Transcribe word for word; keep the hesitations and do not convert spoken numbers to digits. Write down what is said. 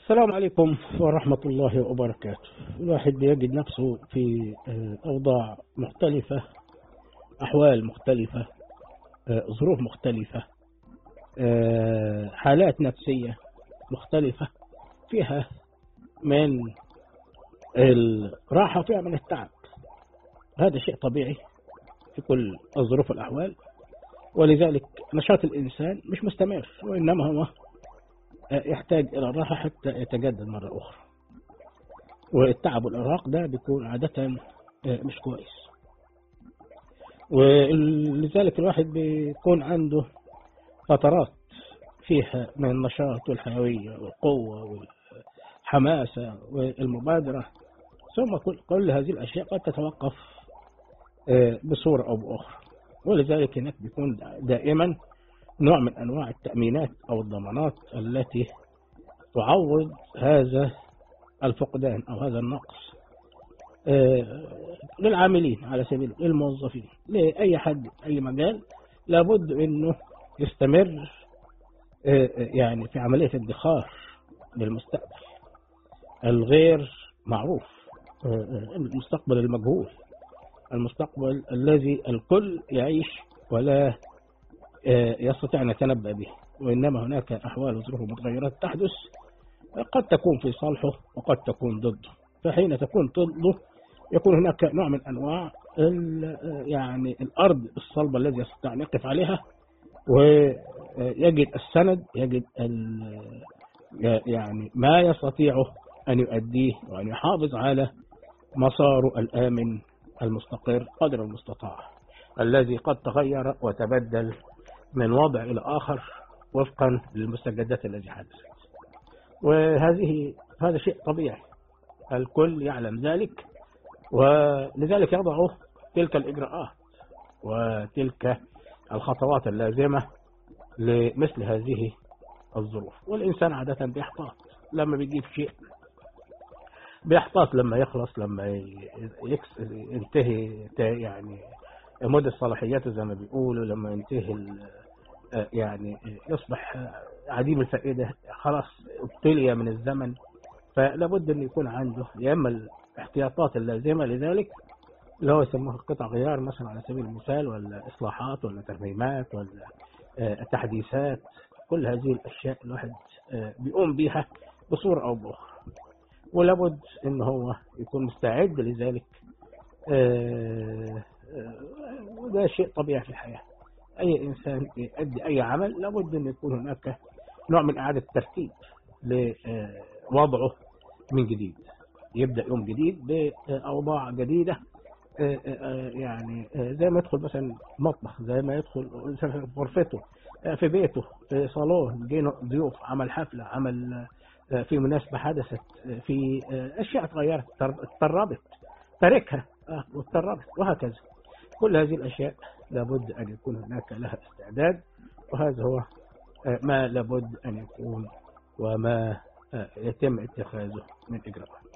السلام عليكم ورحمة الله وبركاته. الواحد بيجد نفسه في آه، أوضاع مختلفة، أحوال مختلفة، آه، ظروف مختلفة، آه، حالات نفسية مختلفة، فيها من الراحة وفيها من التعب. هذا شيء طبيعي في كل الظروف والأحوال، ولذلك نشاط الإنسان مش مستمر، وإنما هو آه، يحتاج إلى الراحة حتى يتجدد مرة أخرى. والتعب والإرهاق ده بيكون عادة آه، مش كويس، ولذلك الواحد بيكون عنده فترات فيها من النشاط والحيوية والقوة والحماسة والمبادرة، ثم كل, كل هذه الأشياء قد تتوقف آه، بصورة أو بأخرى. ولذلك هناك بيكون دائما نوع من أنواع التأمينات أو الضمانات التي تعوض هذا الفقدان أو هذا النقص آه، للعاملين، على سبيل الموظفين، لأي حد أي مجال لابد أنه يستمر آه، يعني في عملية ادخار للمستقبل الغير معروف، آه، آه، المستقبل المجهول، المستقبل الذي الكل يعيش ولا آه، يستطيع أن يتنبأ به، وإنما هناك أحوال وظروف ومتغيرات تحدث قد تكون في صالحه وقد تكون ضده. فحين تكون ضده يكون هناك نوع من أنواع يعني الأرض الصلبة الذي يستطيع أن يقف عليها ويجد السند، يجد يعني ما يستطيع أن يؤديه وأن يحافظ على مساره الآمن المستقر قدر المستطاع، الذي قد تغير وتبدل من وضع إلى آخر وفقا للمستجدات التي حدثت. وهذه هذا شيء طبيعي، الكل يعلم ذلك، ولذلك يضع تلك الإجراءات وتلك الخطوات اللازمة لمثل هذه الظروف. والإنسان عادة بيحتاط لما بيجيب شيء، بيحتاط لما يخلص، لما يكس ينتهي يعني مدة صلاحياته زي ما بيقولوا، لما ينتهي يعني يصبح عديم الفائدة، خلاص ابتلي من الزمن، فلابد أن يكون عنده يا إما الاحتياطات اللازمة لذلك، اللي هو يسموها قطع غيار مثلا على سبيل المثال، ولا إصلاحات، ولا ترميمات، ولا تحديثات. كل هذه الأشياء الواحد بيقوم بها بصورة أو بأخرى، ولابد أن هو يكون مستعد لذلك، وده شيء طبيعي في الحياة. أي إنسان يؤدي أي عمل لابد أن يكون هناك نوع من إعادة ترتيب لوضعه من جديد، يبدأ يوم جديد بأوضاع جديدة، يعني زي ما يدخل مثلا مطبخ، زي ما يدخل في غرفته، في بيته، في صالون، جينا ضيوف، عمل حفلة، عمل في مناسبة حدثت، في أشياء تغيرت، تربت، تركها وتربت، وهكذا. كل هذه الأشياء لابد أن يكون هناك لها استعداد، وهذا هو ما لابد أن يكون وما يتم اتخاذه من إجراءات.